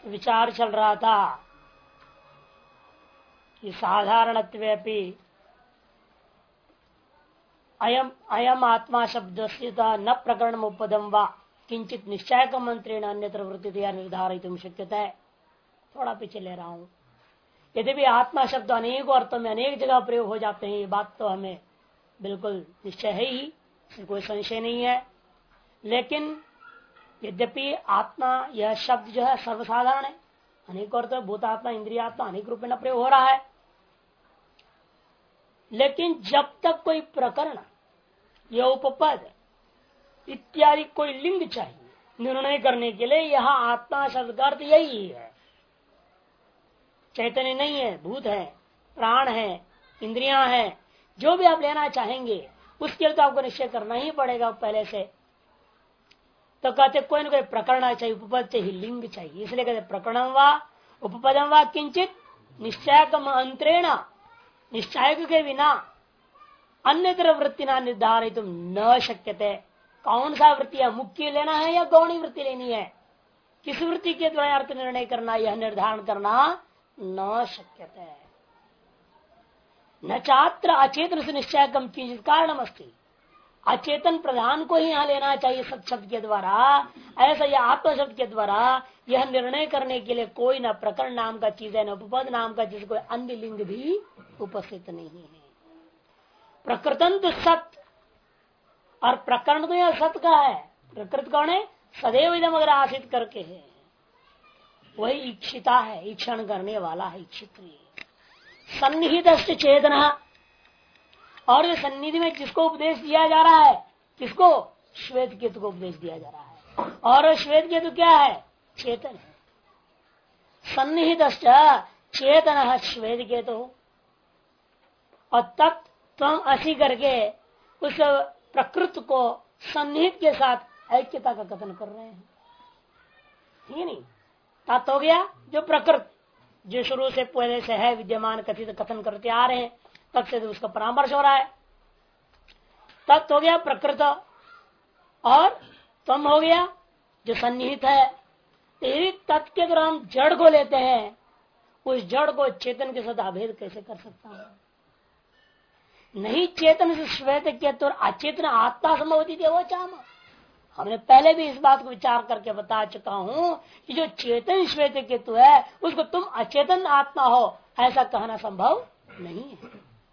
विचार चल रहा था कि साधारणत्वेपि अयम अयम आत्मा शब्द से न प्रकरण उपदम व किंचित निश्चय मंत्रेण अन्यत्र वृत्ति निर्धारित शक्यता है। थोड़ा पीछे ले रहा हूं। यदि भी आत्मा शब्द अनेक अर्थों में अनेक जगह प्रयोग हो जाते हैं, ये बात तो हमें बिल्कुल निश्चय है ही, इसमें कोई संशय नहीं है। लेकिन यद्यपि आत्मा यह शब्द जो है सर्वसाधारण है, अनेक अर्थों में भूतात्मा इंद्रियात्मा अनेक रूप में प्रयोग हो रहा है। लेकिन जब तक कोई प्रकरण या उपपद इत्यादि कोई लिंग चाहिए निर्णय करने के लिए, यहाँ आत्मा शब्द का अर्थ यही है। चैतन्य नहीं है, भूत है, प्राण है, इंद्रियां हैं, जो भी आप लेना चाहेंगे उसके लिए तो आपको निश्चय करना ही पड़ेगा पहले से। तो कहते कोई न कोई प्रकरण चाहिए, उपपद चाहिए, लिंग चाहिए, इसलिए कहते प्रकरणम वा उपपदम वा किंचित निश्चय अंतरेण, निश्चय के बिना अन्यत्र वृत्ति ना निर्धारित न शक्यते। कौन सा वृत्ति, मुख्य लेना है या गौणी वृत्ति लेनी है, किस वृत्ति के द्वारा अर्थ निर्णय करना, यह निर्धारण करना न शक्यते। न चात्र अचेतन से निश्चय कम किंचित कारणम अस्ति। अचेतन प्रधान को ही यहाँ लेना चाहिए सत शब्द के द्वारा, ऐसा यह आत्म शब्द के द्वारा यह निर्णय करने के लिए कोई न प्रकरण नाम का चीज है, न उपपद नाम का चीज, कोई अन्य लिंग भी उपस्थित नहीं है। प्रकृतन तो सत, और प्रकरण तो यह सत का है। प्रकृत कौन है? सदैव इदम अगर आसित करके है, वही इच्छिता है, इक्षण करने वाला है, इच्छित सन्निहित चेतन। और ये सन्निधि में जिसको उपदेश दिया जा रहा है, किसको? श्वेत केतु को उपदेश दिया जा रहा है। और श्वेत केतु क्या है? चेतन है। सन्निहित चेतन श्वेत केतु, और तत् त्वम असी करके उस प्रकृति को सन्निहित के साथ ऐक्यता का कथन कर रहे हैं। ठीक है नहीं? तत् हो गया जो प्रकृति, जो शुरू से पहले से है विद्यमान, कथित कथन करते आ रहे हैं, तब से तो उसका परामर्श हो रहा है। तत् हो गया प्रकृत, और तम हो गया जो सन्निहित है। तेरी तत् के द्वारा हम जड़ को लेते हैं, उस जड़ को चेतन के साथ अभेद कैसे कर सकता है? नहीं, चेतन से श्वेत केतु और अचेतन आत्मा संभवती थी वो चाम। हमने पहले भी इस बात को विचार करके बता चुका हूं कि जो चेतन श्वेत केतु है उसको तुम अचेतन आत्मा हो, ऐसा कहना संभव नहीं है।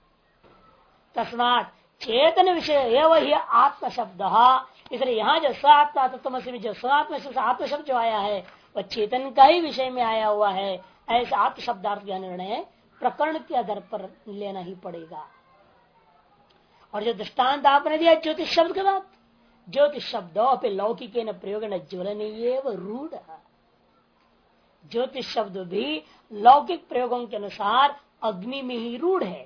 तस्मात् चेतन विषय वही आत्म शब्द, इसलिए यहाँ जो स आत्मा तत्वमसि में जो स आत्म शब्द जो आया है वह चेतन का ही विषय में आया हुआ है। ऐसा आत्म शब्दार्थ का निर्णय प्रकरण के आधार पर लेना ही पड़ेगा। और जो दृष्टांत आपने दिया ज्योतिष शब्द के बाद, ज्योतिष शब्दों पे लौकिक न प्रयोग न ज्वलनीय रूढ़, ज्योतिष शब्द भी लौकिक प्रयोगों के अनुसार अग्नि में ही रूढ़ है।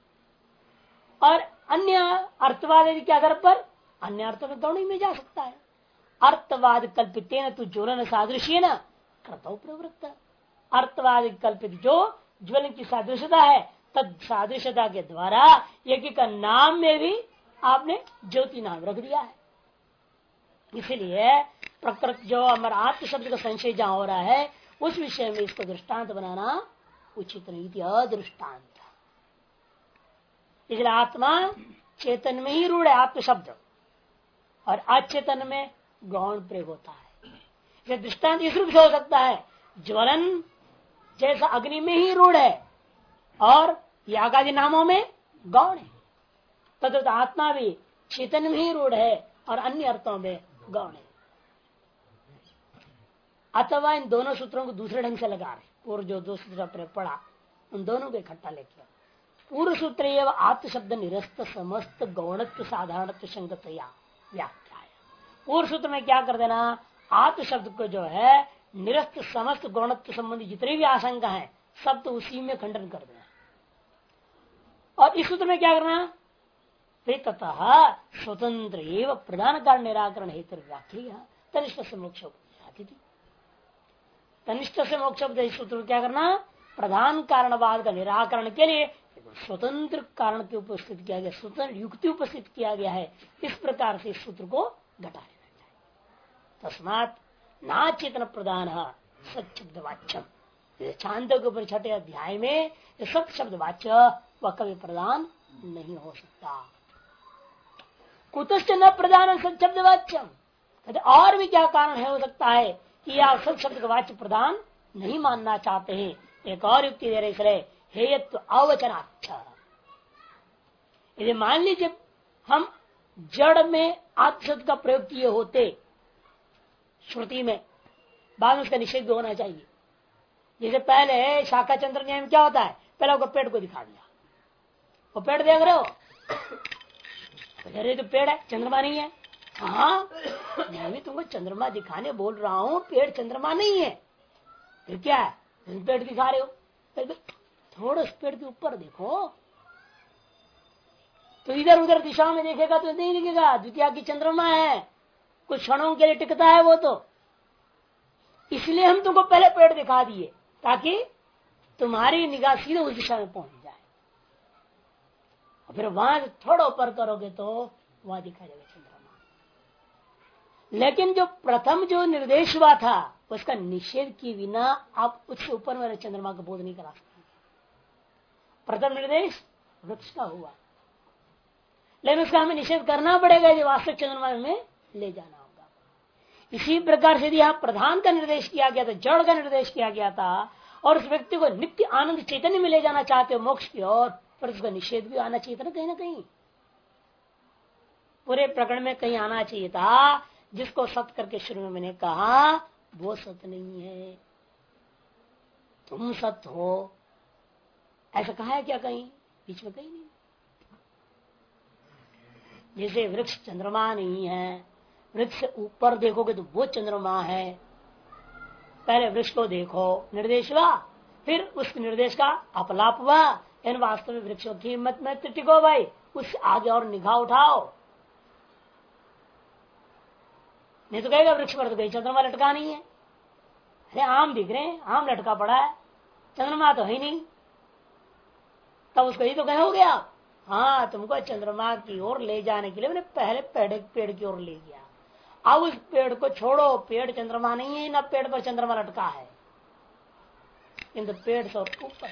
और अन्य अर्थवाद के आधार पर अन्य अर्थों में गौणी में जा सकता है। अर्थवाद कल्पित न तो ज्वलन सादृश्य न कृतो प्रवृत्त, अर्थवाद कल्पित जो ज्वलन की सादृश्यता है, तद सादृश्यता के द्वारा यज्ञ का नाम में भी आपने ज्योति नाम रख दिया है। इसलिए प्रकृति जो हमारा आत्म शब्द का संशय जहां हो रहा है, उस विषय में इसको दृष्टांत बनाना उचित नहीं थी, अदृष्टांत। इसलिए आत्मा चेतन में ही रूढ़ है आत्म शब्द, और अचेतन में गौण प्रयोग होता है। दृष्टांत इस रूप से हो सकता है, ज्वलन जैसा अग्नि में ही रूढ़ है और याग आदि नामों में गौण है, तथा आत्मा भी चेतन में ही रूढ़ है और अन्य अर्थों में गौण है। अथवा इन दोनों सूत्रों को दूसरे ढंग से लगा रहे, पूर्व जो दो सूत्र अपने पढ़ा उन दोनों को इकट्ठा लेके पूर्व सूत्र एवं आत्म शब्द निरस्त समस्त गौणत्व साधारणत्व संगतया व्याख्या है। पूर्व सूत्र में क्या कर देना, आत्म शब्द को जो है निरस्त समस्त गौणत्व संबंधी जितनी भी आशंका है सब तो उसी में खंडन कर देना। और इस सूत्र में क्या करना, ततः स्वतंत्र एवं प्रधान कारण निराकरण हेतु व्याख्या तनिष्ठ से मोक्ष, तनिष्ठ से मोक्ष सूत्र क्या करना, प्रधान कारणवाद का निराकरण के लिए स्वतंत्र कारण की उपस्थित किया गया, स्वतंत्र युक्ति उपस्थित किया गया है। इस प्रकार से इस सूत्र को घटा लेना चाहिए। तस्मात् ना चेतन प्रधान सच्शब्द वाच्य। छांदों के ऊपर छठे अध्याय में सत शब्द वाच्य वह कभी प्रदान नहीं हो सकता। कुतश्च न प्रदान सच्शब्द वाच्यम, और भी क्या कारण है हो सकता है कि आप सत शब्द का वाच्य प्रदान नहीं मानना चाहते हैं। एक और युक्ति दे रहे इसलिए हेयत्व अवचनाच्छ। यदि मान लीजिए हम जड़ में आत्मशब्द का प्रयोग किए होते श्रुति में, बाद में उसका निषेध होना चाहिए। जैसे पहले शाखा चंद्र न्याय में क्या होता है, पहले उसको पेड़ को दिखा दिया, वो पेड़ देख रहे हो, अरे तो पेड़ है चंद्रमा नहीं है। हाँ मैं भी तुमको चंद्रमा दिखाने बोल रहा हूँ, पेड़ चंद्रमा नहीं है, फिर क्या है तुम पेड़ दिखा रहे हो। थोड़ा उस पेड़ के ऊपर देखो, तो इधर उधर दिशा में देखेगा तो नहीं दिखेगा, द्वितीया की चंद्रमा है, कुछ क्षणों के लिए टिकता है वो, तो इसलिए हम तुमको पहले पेड़ दिखा दिए ताकि तुम्हारी निगाह सीधे उस दिशा में पहुंच जाए। और फिर वहां से थोड़ा ऊपर करोगे तो वहां दिखा जाएगा चंद्रमा। लेकिन जो प्रथम जो निर्देश हुआ था उसका निषेध किए बिना आप उससे ऊपर मेरे चंद्रमा का बोध नहीं करा सकते। प्रथम निर्देश वृक्ष का हुआ, लेकिन उसका हमें निषेध करना पड़ेगा जो वास्तविक चंद्रमा में ले जाना होगा। इसी प्रकार से यदि यहाँ प्रधान का निर्देश किया गया था, जड़ का निर्देश किया गया था, और उस व्यक्ति को नित्य आनंद चैतन्य में ले जाना चाहते हो मोक्ष की ओर, पर उसका निषेध भी आना चाहिए था कहीं ना कहीं। पूरे प्रकरण में कहीं आना चाहिए था, जिसको सत्य करके शुरू में मैंने कहा वो सत्य नहीं है, तुम सत्य हो, ऐसा कहा है क्या कहीं? बीच में कहीं नहीं। जैसे वृक्ष चंद्रमा नहीं है, वृक्ष से ऊपर देखोगे तो वो चंद्रमा है, पहले वृक्ष को देखो निर्देश हुआ, फिर उस निर्देश का अपलाप हुआ। इन वास्तव में वृक्षों की हिम्मत में टिको भाई, उससे आगे और निगाह उठाओ, नहीं तो कहेगा वृक्ष पर तो कहीं चंद्रमा लटका नहीं है। अरे आम दिख रहे हैं, आम लटका पड़ा है, चंद्रमा तो है नहीं, तब उसको ये तो कहोगे आप, हाँ तुमको चंद्रमा की ओर ले जाने के लिए मैंने पहले पेड़ की ओर ले गया, अब उस पेड़ को छोड़ो, पेड़ चंद्रमा नहीं है, ना पेड़ पर चंद्रमा लटका है, किंतु पेड़ से ऊपर।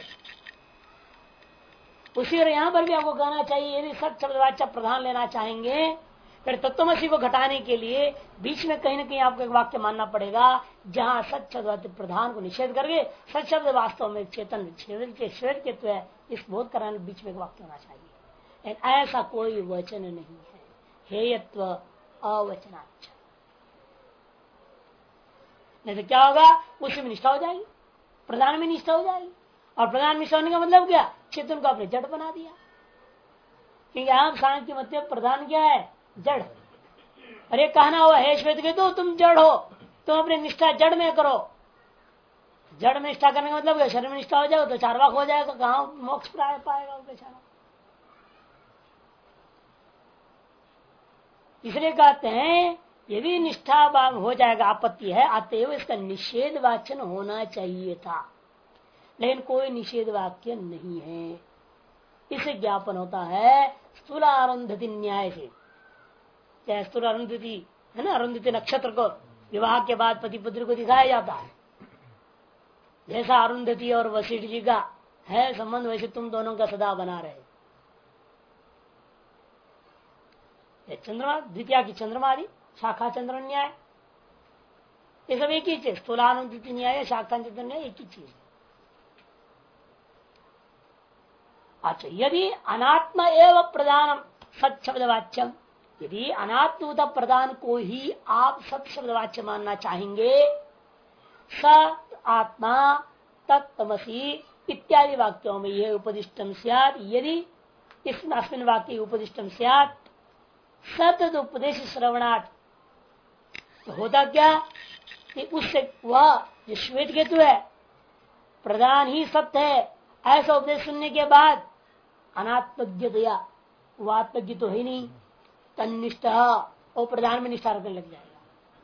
उसी और यहाँ पर भी आपको कहना चाहिए, यदि सत्य शब्द वाच्य प्रधान लेना चाहेंगे फिर तत्वमसी को घटाने के लिए बीच में कहीं ना कहीं आपको एक वाक्य मानना पड़ेगा, जहाँ सत्य शब्द प्रधान को निषेध करके सत्य शब्द वास्तव में चेतन श्वेतत्व है, इस बोध कराने बीच में एक वाक्य होना चाहिए। ऐसा कोई वचन नहीं है, हेयत्व अवचनाच्छ। नहीं तो क्या होगा, उसी में निष्ठा हो जाएगी, प्रधान में निष्ठा हो जाएगी, और प्रधान में निष्ठा होने का मतलब क्या, चेतन को आपने जड़ बना दिया। क्योंकि आप सांख्य के मत प्रधान क्या है, जड़। अरे कहना हुआ है श्वेत के तो तुम जड़ हो, तुम अपनी निष्ठा जड़ में करो। जड़ में निष्ठा करने का मतलब क्या, शरीर में निष्ठा हो जाएगा तो चारवाक हो जाएगा, कहाँ मोक्ष प्राप्त पाएगा वो बेचारा। इसलिए कहते हैं यदि निष्ठा हो जाएगा, आपत्ति है, अतएव इसका निषेध वाचन होना चाहिए था, लेकिन कोई निषेध वाक्य नहीं है। इसे ज्ञापन होता है स्थूल अरुंधति न्याय से। चाहे स्थूल अरुंधति है ना, अरुंधति नक्षत्र को विवाह के बाद पति पुत्र को दिखाया जाता है, जैसा अरुंधति और वशिष्ठ जी का है संबंध, वैसे तुम दोनों का सदा बना रहे। चंद्रमा द्वितीया की चंद्रमा आदि, शाखा चंद्र न्याय, ये सब एक ही चीज, स्थूलानुदिति न्याय शाखा चंद्र न्याय एक ही चीज है। अच्छा, यदि अनात्म एवं प्रधान सत शब्द वाच्यम, यदि अनात्मता प्रधान को ही आप सत शब्द वाच्य मानना चाहेंगे, सत आत्मा तत्तमसी इत्यादि वाक्यों में यह उपदिष्टम स्यात्, यदि इसमें वाक्य उपदिष्टम स्यात् सतत उपदेश श्रवणार्थ, तो होता क्या कि उससे वह जो श्वेत केतु है प्रधान ही सत्य है, ऐसा उपदेश सुनने के बाद अनात्मज्ञ दया, वह आत्मज्ञ तो है नहीं, तन्निष्ठा और प्रधान में निष्ठा रखने लग जाएगा।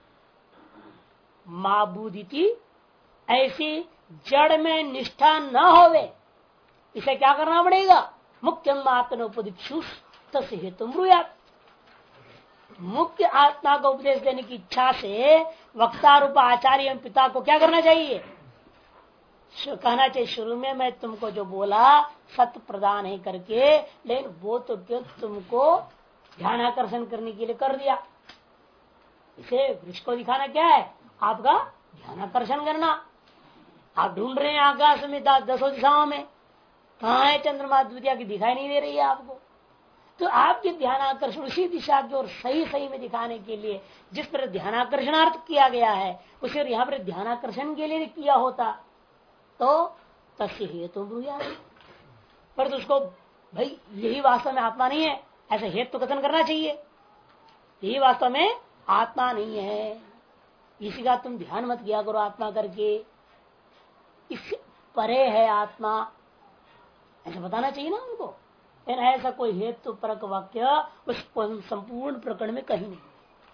माबूदिति, ऐसी जड़ में निष्ठा न होवे, इसे क्या करना पड़ेगा, मुख्यम आत्मोपदिक्षु तस्य हेतु ब्रूयात्, मुख्य आत्मा को उपदेश देने की इच्छा से वक्ता रूप आचार्य एवं पिता को क्या करना चाहिए? कहना चाहिए शुरू में मैं तुमको जो बोला सत्य प्रदान ही करके, लेकिन वो तो तुमको ध्यान आकर्षण करने के लिए कर दिया। इसे वृक्ष को दिखाना क्या है? आपका ध्यान आकर्षण करना। आप ढूंढ रहे हैं आकाश में 10 दिशाओं में, कहाँ है चंद्रमा द्वितीया की? दिखाई नहीं दे रही है आपको। तो आपके ध्यान आकर्षण उसी दिशा की और सही सही में दिखाने के लिए जिस पर ध्यान आकर्षणार्थ किया गया है, उसे यहाँ पर ध्यान आकर्षण के लिए किया होता तो तस्य हेतु ब्रूयात्। पर तो उसको भाई यही वास्तव में आत्मा नहीं है ऐसे हेतु कथन करना चाहिए। यही वास्तव में आत्मा नहीं है, इसी का तुम ध्यान मत किया करो आत्मा करके, इससे परे है आत्मा, ऐसा बताना चाहिए ना उनको। ऐसा कोई हेतु परक वाक्य उस संपूर्ण प्रकरण में कहीं नहीं।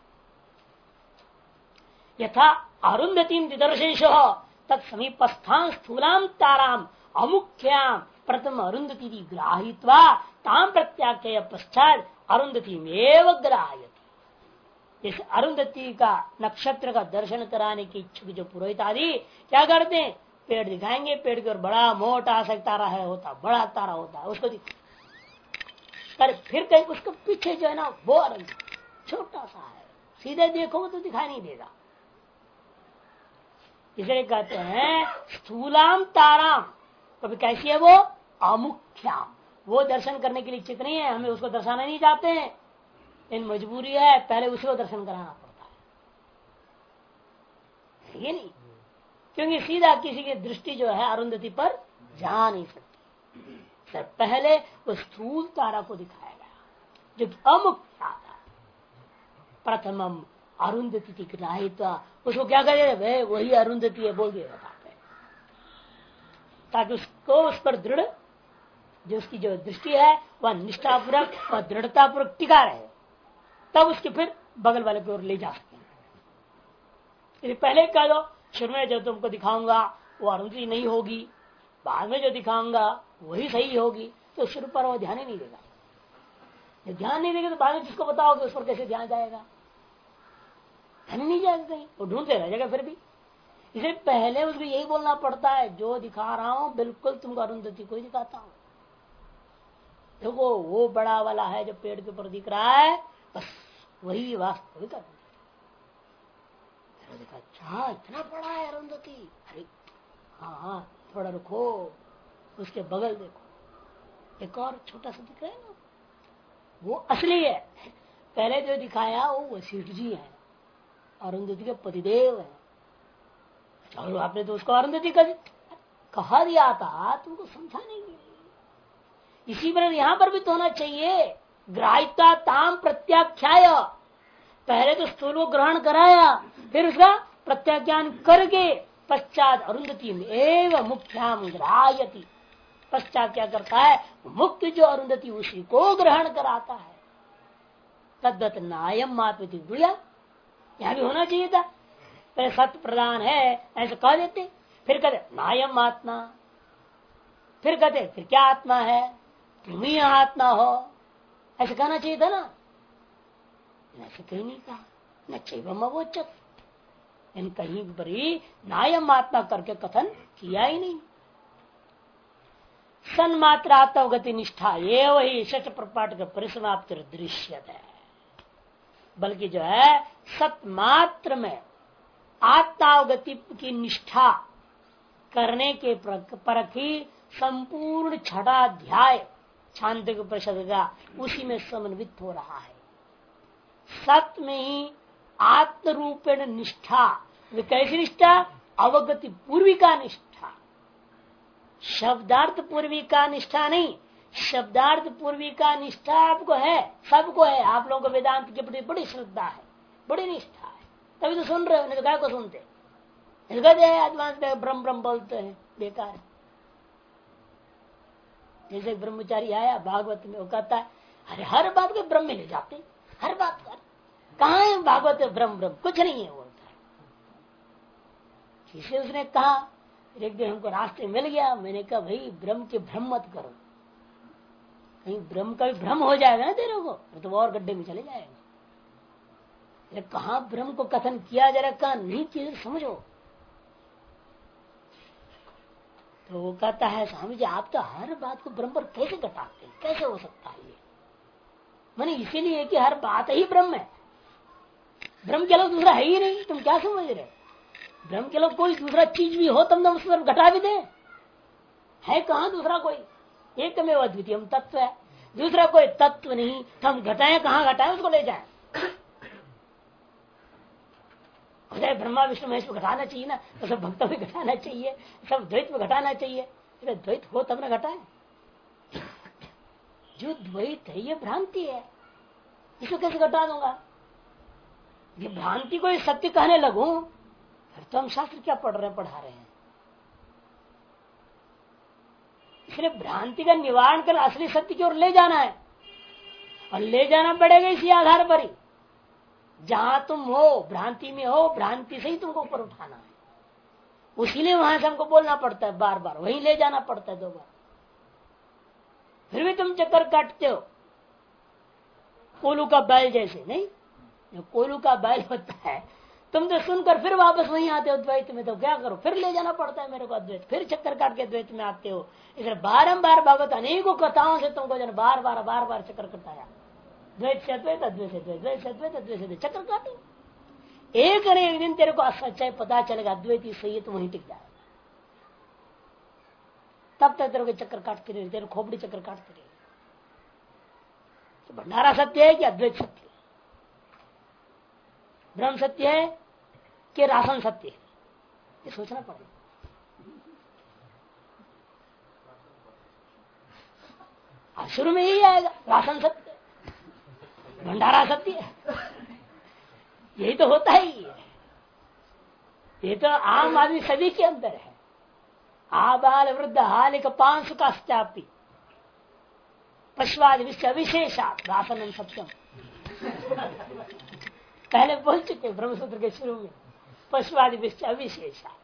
यथा अरुंधतीम दिदर्शेश तत्समीपस्थान स्थूलाम ताराम अमुख्याम प्रथम अरुंधति ग्राहित्वा ताम प्रत्याख्य पश्चात अरुंधति में ग्राह्यति। इस अरुंधति का नक्षत्र का दर्शन कराने की इच्छुक जो पुरोहित आदि क्या करते हैं? पेड़ दिखाएंगे, पेड़ के और बड़ा मोटा सा तारा है होता, बड़ा तारा होता है, उसको फिर कहीं उसके पीछे जो है ना वो अरुंधति छोटा सा है, सीधे देखो तो दिखाई नहीं देगा। इसे कहते हैं स्थूलाम ताराम। कभी कैसी है वो? अमुख्याम। वो दर्शन करने के लिए इच्छित नहीं है, हमें उसको दर्शाना नहीं चाहते हैं, इन मजबूरी है, पहले उसी को दर्शन कराना पड़ता है। ये नहीं, क्योंकि सीधा किसी की दृष्टि जो है अरुंधति पर जा नहीं सकती। सर पहले उस स्थूल तारा को दिखाया गया जो अमुख्या था। प्रथमम अरुंधति ग्राहित्वा, उसको क्या करे? वही अरुंधति है बोल दिया ताकि उसको उस पर दृढ़ जो उसकी जो दृष्टि है वह निष्ठापूर्वक और दृढ़तापूर्वक टिका रहे, तब उसके फिर बगल वाले की ओर ले जा सकते हैं। पहले कह दो शुरू में जो तुमको दिखाऊंगा वो अरुंधति नहीं होगी, बाद में जो दिखाऊंगा वही सही होगी, तो शुरू पर वो ध्यान ही नहीं देगा। जब ध्यान नहीं देगा तो बाद में जिसको बताओगे उस पर कैसे ध्यान जाएगा? ध्यान नहीं जाएगा, कहीं वो ढूंढते रह जाएगा फिर भी। इसे पहले उसको यही बोलना पड़ता है जो दिखा रहा हूं बिल्कुल तुमको अरुंधति को ही दिखाता हूं। देखो वो बड़ा वाला है जो पेड़ के ऊपर दिख रहा है, बस वही वास्तविक अरुंधति। अच्छा इतना बड़ा है अरुंधति? अरे हाँ हाँ थोड़ा रुको, उसके बगल देखो एक और छोटा सा दिख रहा है ना, वो असली है। पहले जो दिखाया वो वशिष्ठ जी है, अरुंधति के पतिदेव है। और आपने तो उसको अरुंधति का कहा दिया था, तुमको समझाने के लिए। इसी तरह यहाँ पर भी तो होना चाहिए ग्राह्यता ताम प्रत्याख्याय। पहले तो स्थूल को ग्रहण कराया, फिर उसका प्रत्याख्यान करके पश्चात अरुंधति एवं मुख्याम ग्राह्यति। पश्चात क्या करता है? मुख्य जो अरुंधति उसी को ग्रहण कराता है। तद्वत नायम मात्मति बुढ़िया, यहाँ भी होना चाहिए था। पहले सत्य प्रदान है ऐसे कह देते, फिर कहते नायम आत्मा, फिर कहते फिर क्या आत्मा है? तुम ही आत्मा हो, ऐसे कहना चाहिए था ना। ऐसे कहीं नहीं कहा, न चैवमवोचत, इन कहीं पर ही नायम आत्मा करके कथन किया ही नहीं। सन्मात्रात्मगति निष्ठा ये वही सच प्रपाट का परिसमाप्ति दृश्य है, बल्कि जो है सतमात्र में आत्मावगति की निष्ठा करने के परक ही संपूर्ण छठा अध्याय छांदोग्य उपनिषद का उसी में समन्वित हो रहा है। सत्य में ही आत्म रूपेण निष्ठा, कैसी निष्ठा? अवगति पूर्विका निष्ठा, शब्दार्थ पूर्विका निष्ठा नहीं। शब्दार्थ पूर्विका निष्ठा आपको है, सबको है। आप लोगों को वेदांत के प्रति बड़ी श्रद्धा है, बड़ी निष्ठा है, तभी तो सुन रहे हो, नहीं तो क्या को सुनते? एडवांस में ब्रह्म ब्रह्म बोलते हैं, बेकार है। जैसे ब्रह्मचारी आया भागवत में, वो कहता है अरे हर बात को ब्रह्म में ले जाते, हर बात कर, कहा है भागवत में ब्रह्म ब्रह्म? कुछ नहीं है बोलता है। जिसे उसने कहा, एक दिन हमको रास्ते मिल गया, मैंने कहा भाई ब्रह्म के भ्रम मत करो, कहीं ब्रह्म का भी भ्रम हो जाएगा ना तेरे को, तो और गड्ढे में चले जाएगा। कहा ब्रह्म को कथन किया जा रहा, कहा नहीं किया, समझो। तो वो कहता है स्वामी जी आप तो हर बात को ब्रह्म पर कैसे घटाते हैं, कैसे हो सकता है ये? मैंने इसीलिए कि हर बात ही ब्रह्म है, ब्रह्म के अलावा दूसरा है ही नहीं। तुम क्या समझ रहे? ब्रह्म के अलावा कोई दूसरा चीज भी हो तुम उस पर घटा भी दे, है कहाँ दूसरा कोई? एकमेव अद्वितीय तत्व है, दूसरा कोई तत्व नहीं। तो हम घटाएं कहाँ घटाएं, उसको ले जाए। ब्रह्मा विष्णु महेश में घटाना चाहिए ना, तो सब भक्तों में घटाना चाहिए, सब द्वैत में घटाना चाहिए। द्वैत हो तब ना घटाए। जो द्वैत है ये भ्रांति है, इसको कैसे घटा दूंगा? ये भ्रांति को सत्य कहने लगूं फिर तो हम शास्त्र क्या पढ़ा रहे हैं। इसलिए भ्रांति का निवारण कर असली सत्य की ओर ले जाना है, और ले जाना पड़ेगा इसी आधार पर ही। जहां तुम हो भ्रांति में हो, भ्रांति से ही तुमको ऊपर उठाना है। उसीलिए वहां से हमको बोलना पड़ता है, बार बार वहीं ले जाना पड़ता है 2 बार। फिर भी तुम चक्कर काटते हो कोलू का बैल जैसे। नहीं, जो कोलू का बैल होता है तुम तो सुनकर फिर वापस वहीं आते हो द्वैत में, तो क्या करो? फिर ले जाना पड़ता है मेरे को अद्वैत, फिर चक्कर काट के द्वैत में आते हो। इसलिए बारंबार भगवत अनेकों कथाओं से तुमको जन बार बार चक्कर कटाया, द्वैत से अद्वैत, अद्वैत से द्वैत, द्वैत से अद्वैत, अद्वैत से चक्कर काटो। एक न एक दिन तेरे को सच्चाई पता चलेगा, अद्वैत ही सही है, तो वहीं टिक जाएगा। तब तक तेरे को चक्कर काटती रहेगी, तेरे खोपड़ी चक्कर काटती रहेगी। तो भंडारा सत्य है कि अद्वैत सत्य है? ब्रह्म सत्य है कि राशन सत्य है? ये सोचना पड़ेगा। अब शुरू में यही आएगा, राशन सत्य, भंडारा सत्य है। यही तो होता ही है। ये तो आम आदमी सभी के अंदर है। आबाल वृद्ध हालिक पांच काश्चापी पश्वाद विश्व अविशेषात रासनम सत्यम। पहले बोल चुके ब्रह्मसूत्र के शुरू में, पश्वादि विश्व अविशेषात।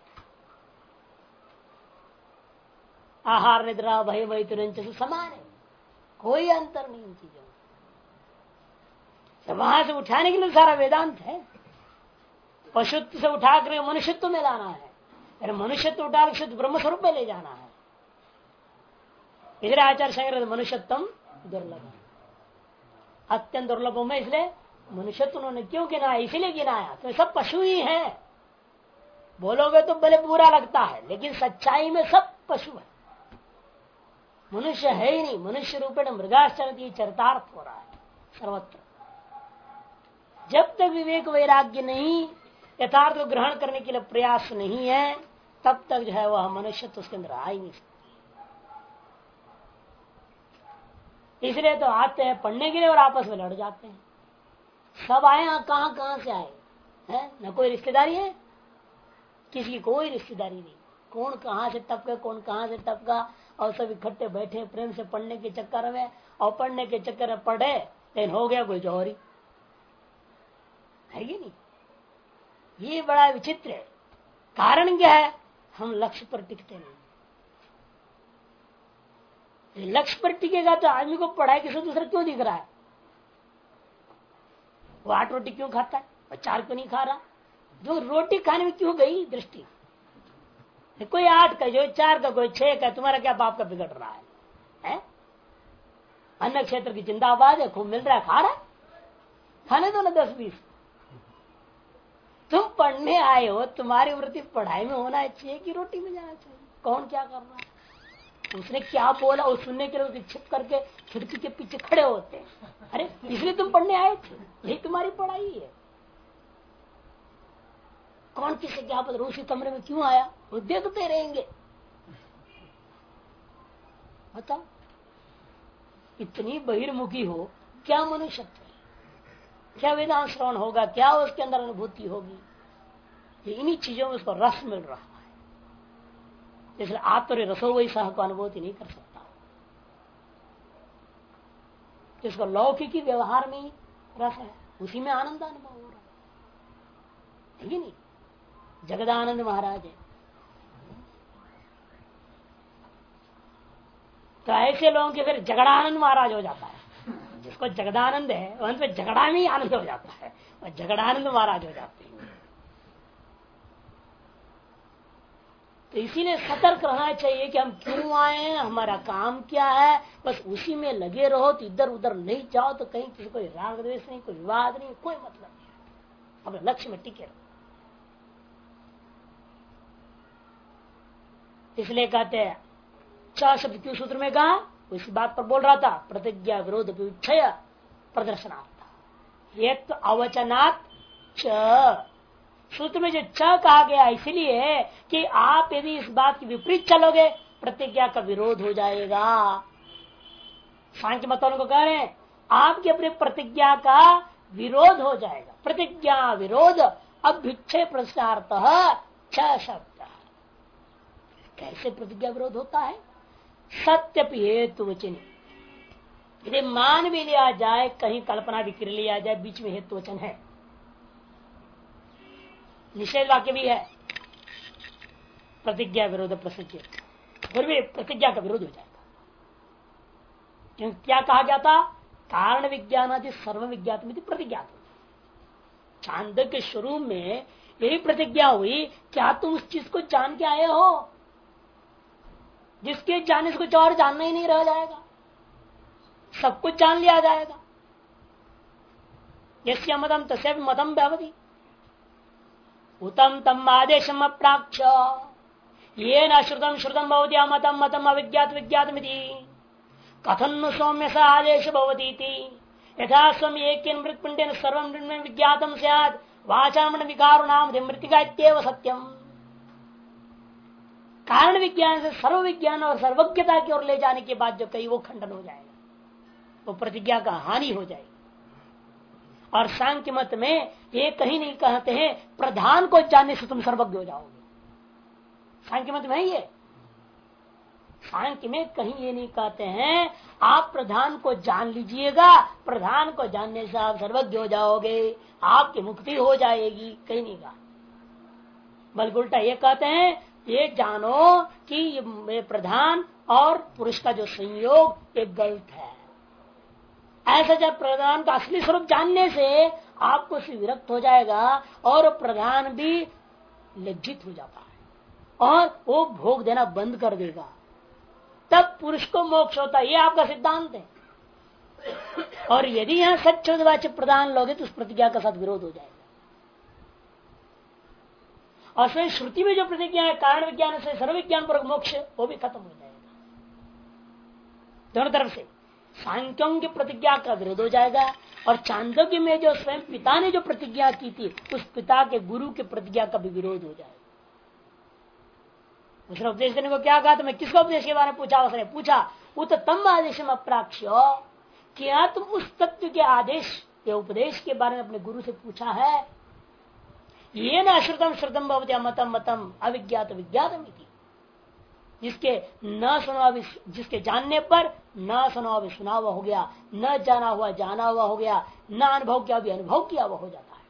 आहार निद्रा भय वैतुरंच समान है, कोई अंतर नहीं इन चीजों में। वहां से उठाने के लिए सारा वेदांत है। पशुत्व से उठाकर मनुष्यत्व में लाना है, फिर मनुष्यत्व उठाकर शुद्ध ब्रह्म स्वरूप में ले जाना है। इधर आचार्य शंकर मनुष्यत्व दुर्लभ, अत्यंत दुर्लभ में, इसलिए मनुष्यत्व उन्होंने क्यों गिनाया? इसीलिए गिनाया तो सब पशु ही है। बोलोगे तो भले बुरा लगता है, लेकिन सच्चाई में सब पशु है, मनुष्य है ही नहीं। मनुष्य रूपेण मृगाश्चरती चरितार्थ हो रहा है सर्वत्र। जब तक विवेक वैराग्य नहीं, यथार्थ को ग्रहण करने के लिए प्रयास नहीं है, तब तक जो है वह मनुष्यत्व उसके अंदर आ ही नहीं सकता। इसलिए तो आते हैं पढ़ने के लिए और आपस में लड़ जाते हैं। सब आए, कहां से आए हैं? न कोई रिश्तेदारी है, किसी की कोई रिश्तेदारी नहीं। कौन कहां से टपका, कौन कहां से टपका, और सब इकट्ठे बैठे प्रेम से पढ़ने के चक्कर में, और पढ़ने के चक्कर में पढ़े लेकिन हो गया कोई जौहरी है कि नहीं। ये बड़ा विचित्र है। कारण क्या है? हम लक्ष्य पर टिकते नहीं। लक्ष्य पर टिकेगा तो आदमी को पढ़ाई किसी दूसरा क्यों दिख रहा है? वो 8 रोटी क्यों खाता है और 4 क्यों नहीं खा रहा? जो रोटी खाने में क्यों गई दृष्टि? कोई 8 का, जो 4 का, कोई 6 का, तुम्हारा क्या बाप का बिगड़ रहा है? अन्न क्षेत्र की जिंदाबाद है, खूब मिल रहा है, खा रहा है, खाने दो ना 10-20। तुम पढ़ने आए हो, तुम्हारी वृत्ति पढ़ाई में होना चाहिए कि रोटी में जाना चाहिए? कौन क्या कर रहा है? उसने क्या बोला और सुनने के लिए छिप करके खिड़की के पीछे खड़े होते हैं। अरे इसलिए तुम पढ़ने आए थे, यही तुम्हारी पढ़ाई है। कौन किसे क्या पता उसी कमरे में क्यों आया, वो देखते रहेंगे। बताओ, इतनी बहिर्मुखी हो, क्या मनुष्यत्व है? क्या वेदांत श्रवण होगा? क्या उसके अंदर अनुभूति होगी? इन्हीं चीजों में उसको रस मिल रहा है। इसलिए आत्म रसो वही सह को अनुभूति नहीं कर सकता। जिसको लौकिक व्यवहार में ही रस है, उसी में आनंद अनुभव हो रहा है कि नहीं? जगदानंद महाराज है। तो ऐसे लोगों के फिर जगदानंद महाराज हो जाता है। जिसको जगदानंद है अंत में झगड़ा में ही आनंद हो जाता है और झगड़ानंद महाराज हो जाते हैं। तो इसीलिए सतर्क रहना चाहिए कि हम क्यों आए हैं, हमारा काम क्या है, बस उसी में लगे रहो। तो इधर उधर नहीं जाओ तो कहीं किसी कोई राग द्वेष नहीं, कोई विवाद नहीं, कोई मतलब नहीं, अपने लक्ष्य में टिके रहो। इसलिए कहते हैं 6 शब्द क्यों सूत्र में कहा, इसी बात पर बोल रहा था। प्रतिज्ञा विरोध विक्षय प्रदर्शनार्थ हेतु अवचनात् च, सूत्र में जो च कहा गया इसलिए कि आप यदि इस बात के विपरीत चलोगे प्रतिज्ञा का विरोध हो जाएगा। सांख्य मत वालों को कह रहे हैं आपकी अपनी प्रतिज्ञा का विरोध हो जाएगा। प्रतिज्ञा विरोध अभिक्षय प्रदर्शनार्थ 6 शब्द। कैसे प्रतिज्ञा विरोध होता है, सत्य हेतु वचन, यदि मान भी लिया जाए, कहीं कल्पना भी कर लिया जाए, बीच में हेतु वचन है, निषेध वाक्य भी है, प्रतिज्ञा विरोध प्रसिद्ध, फिर भी प्रतिज्ञा का विरोध हो जाएगा। क्योंकि क्या कहा गया था, कारण विज्ञान आदि सर्व विज्ञात प्रतिज्ञा। चांद के शुरू में यही प्रतिज्ञा हुई, क्या तुम उस चीज को जान के आए हो, जिसके जानने से कुछ और जानना ही नहीं रह जाएगा, सब कुछ जान लिया जाएगा। यस्य मतम तस्य मतम भवति उतम तम आदेशम अप्राक्ष ये न श्रुतम श्रुतम भवति अमतम मतम अविज्ञात विज्ञात कथन सौम्य स आदेश भवती यथा स्वम एक मृत्पिंडेन सर्व विज्ञातम स्यात् वाचामण विकारो नाम मृतिका इत्येव सत्यम। कारण विज्ञान से सर्व विज्ञान और सर्वज्ञता की ओर ले जाने के बाद जो कहीं वो खंडन हो जाएगा, वो प्रतिज्ञा का हानि हो जाएगी। और सांख्य मत में ये कहीं नहीं कहते हैं प्रधान को जानने से तुम सर्वज्ञ हो जाओगे, सांख्य मत में ये, सांख्य में कहीं ये नहीं कहते हैं आप प्रधान को जान लीजिएगा, प्रधान को जानने से आप सर्वज्ञ हो जाओगे, आपकी मुक्ति हो जाएगी, कहीं नहीं कहा। बल्कि उल्टा ये कहते हैं ये जानो कि ये प्रधान और पुरुष का जो संयोग एक गलत है। ऐसा जब प्रधान का असली स्वरूप जानने से आपको विरक्त हो जाएगा और प्रधान भी लज्जित हो जाता है और वो भोग देना बंद कर देगा, तब पुरुष को मोक्ष होता है। ये आपका सिद्धांत है। और यदि यहाँ सच्चोदवाच्य प्रधान लोगे तो उस प्रतिज्ञा का साथ विरोध हो जाएगा। और स्वयं श्रुति में जो प्रतिज्ञा है कारण विज्ञान से सर्व विज्ञान पर मोक्ष, वो भी खत्म हो जाएगा। दोनों तरफ से सांख्यों की प्रतिज्ञा का विरोध हो जाएगा और चांदोग्य में जो स्वयं पिता ने जो प्रतिज्ञा की थी उस पिता के गुरु की प्रतिज्ञा का भी विरोध हो जाएगा। उसने उपदेश देने को क्या कहा, तो मैं किसको उपदेश के बारे में पूछा, उसने पूछा उत तम आदेश में अप्राक्ष्य, क्या तुम उस तत्व के आदेश के उपदेश के बारे में अपने गुरु से पूछा है। ये न श्रुतम श्रुतम भवति मतम मतम अविज्ञात विज्ञातम, जिसके न सुना जिसके जानने पर न सुना हुआ सुना हुआ हो गया, न जाना हुआ जाना हुआ हो गया, न अनुभव किया भी अनुभव किया हुआ हो जाता है।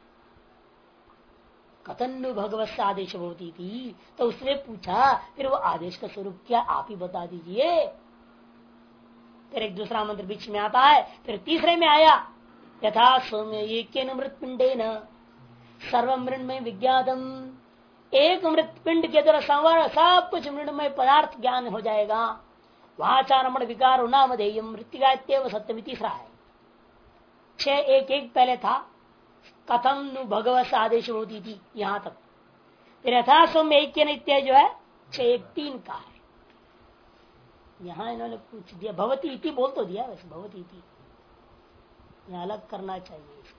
कथन भगवत आदेश होती थी, तो उसने पूछा फिर वो आदेश का स्वरूप क्या, आप ही बता दीजिए। फिर एक दूसरा मंत्र बीच में आता है, फिर तीसरे में आया यथा सौम्य एक मृतपिंडे न सर्व मृण्मय विज्ञातम, एक मृत पिंड के द्वारा संवर सब कुछ मृण्मय पदार्थ ज्ञान हो जाएगा। वाचारमण विकार नामधेय मृतिका सत्यम, तीसरा है। 6:1:1 पहले था कथम नु भगवत आदेश होती थी यहां तक। फिर यथा सौम्य एक नित्य जो है 6:1:3 का है। यहाँ इन्होंने पूछ दिया भवती इति बोल तो दिया, वैसे भवती इति यहाँ अलग करना चाहिए इसको।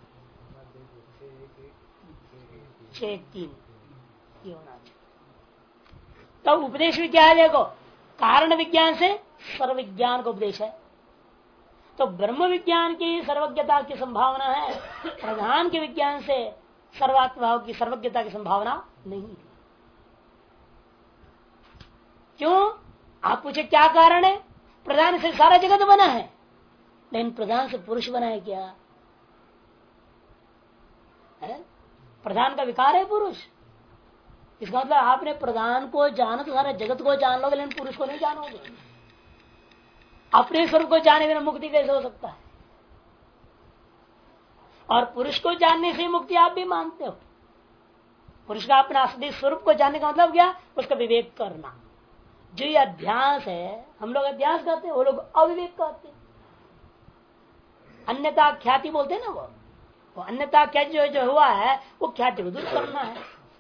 6:1:3 ये होना चाहिए। तब उपदेश भी क्या है, देखो कारण विज्ञान से सर्व विज्ञान का उपदेश है। तो ब्रह्म विज्ञान की सर्वज्ञता की संभावना है, प्रधान के विज्ञान से सर्वात्मा की सर्वज्ञता की संभावना नहीं है। क्यों, आप पूछे क्या कारण है। प्रधान से सारा जगत बना है, लेकिन प्रधान से पुरुष बना है क्या है? प्रधान का विकार है पुरुष। इसका मतलब आपने प्रधान को जाना तो सारा जगत को जान लोगे, लेकिन पुरुष को नहीं जानोगे। अपने स्वरूप को जाने बिना मुक्ति कैसे हो सकता है। और पुरुष को जानने से मुक्ति आप भी मानते हो। पुरुष का अपना असली स्वरूप को जानने का मतलब क्या? उसका विवेक करना। जो ये अध्यास है, हम लोग अध्यास करते हैं, वो लोग अविवेक करते हैं। अन्यथा ख्याति बोलते हैं ना, वो अन्यथा ख्याति जो हुआ है वो ख्याति को दूर करना है।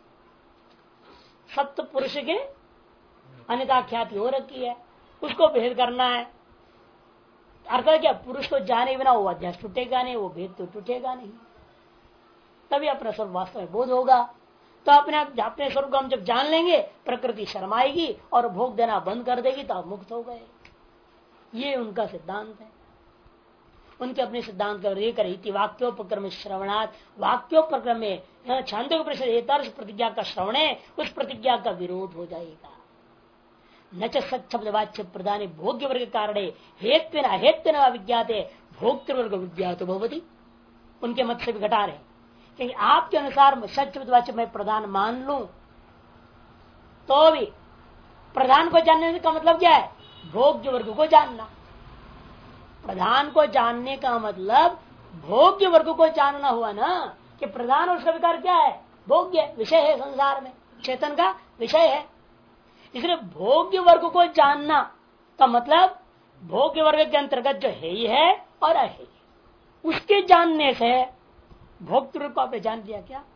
सत्य पुरुष के अन्यथा ख्याति हो रखी है, उसको भेद करना है। अर्थ क्या? पुरुष को जाने बिना वो अध्यास टूटेगा नहीं, वो भेद तो टूटेगा नहीं, तभी अपना स्वरूप वास्तव में बोध होगा। तो अपने स्वरूप को हम जब जान लेंगे, प्रकृति शर्माएगी और भोग देना बंद कर देगी, तो आप मुक्त हो गए। ये उनका सिद्धांत है। उनके अपने सिद्धांत का लेकर वाक्योपक्रम श्रवणात्, वाक्योपक्रम में छांदोग्योपनिषद प्रतिज्ञा का श्रवण है, उस प्रतिज्ञा का विरोध हो जाएगा। न च सत्शब्द वाच्य प्रदान भोग्य वर्ग कारण हेत्वेन अहेत्वेन विज्ञाते भोक्तृवर्ग विज्ञात भवति। उनके मत से भी घटा रहे, क्योंकि आपके अनुसार सत्शब्द वाच्य मैं प्रधान मान लूं तो भी प्रधान को जानने का मतलब क्या है? भोग्य वर्ग को जानना। प्रधान को जानने का मतलब भोग्य वर्ग को जानना हुआ ना, कि प्रधान और उसका विकार क्या है? भोग्य विषय है, संसार में चेतन का विषय है। इसलिए भोग्य वर्ग को जानना का मतलब भोग्य वर्ग के अंतर्गत जो है ही है और है, उसके जानने से भोक्तृ को आपने जान दिया क्या?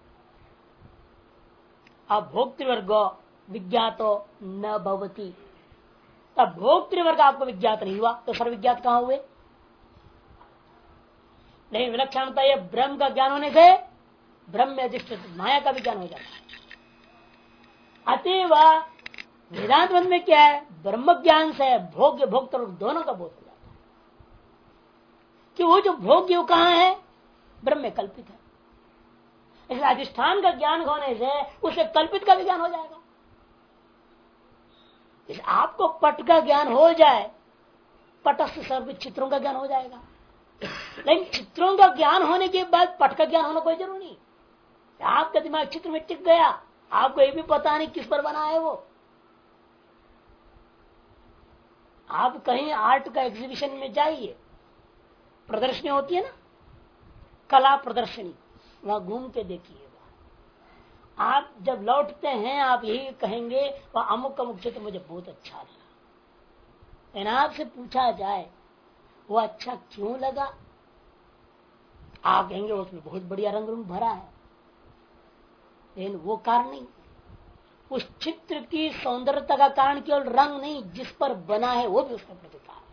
अब भोक्तृवर्ग विज्ञातो न भवति, तब भोक्तृवर्ग आपको विज्ञात नहीं हुआ तो सर्वविज्ञात कहां हुए? नहीं, विलक्षणता ये ब्रह्म का ज्ञान होने से ब्रह्म में अधिष्ठित माया का भी ज्ञान हो जाता है। अतएव वेदांत मत में क्या है? ब्रह्म ज्ञान से भोग्य भोक्तृ दोनों का बोध हो जाता है कि वो जो भोग्य कहाँ है? ब्रह्म में कल्पित है। इसलिए अधिष्ठान का ज्ञान होने से उसे कल्पित का भी ज्ञान हो जाएगा। इस आपको पट का ज्ञान हो जाए, पटस्थ सर्व चित्रों का ज्ञान हो जाएगा, लेकिन चित्रों का ज्ञान होने के बाद पट का ज्ञान होना कोई जरूरी नहीं। आपका दिमाग चित्र में टिक गया, आपको ये भी पता नहीं किस पर बना है वो। आप कहीं आर्ट का एग्जीबिशन में जाइए, प्रदर्शनी होती है ना, कला प्रदर्शनी, वहां घूम के देखिएगा। आप जब लौटते हैं आप यही कहेंगे वह अमुक अमुक चित्र मुझे बहुत अच्छा लगा। लेकिन आपसे पूछा जाए वो अच्छा क्यों लगा, आप कहेंगे उसमें बहुत बढ़िया रंग रूप भरा है। लेकिन वो कारण नहीं, उस चित्र की सौंदर्यता का कारण केवल रंग नहीं, जिस पर बना है वो भी उसका प्रतिकार है।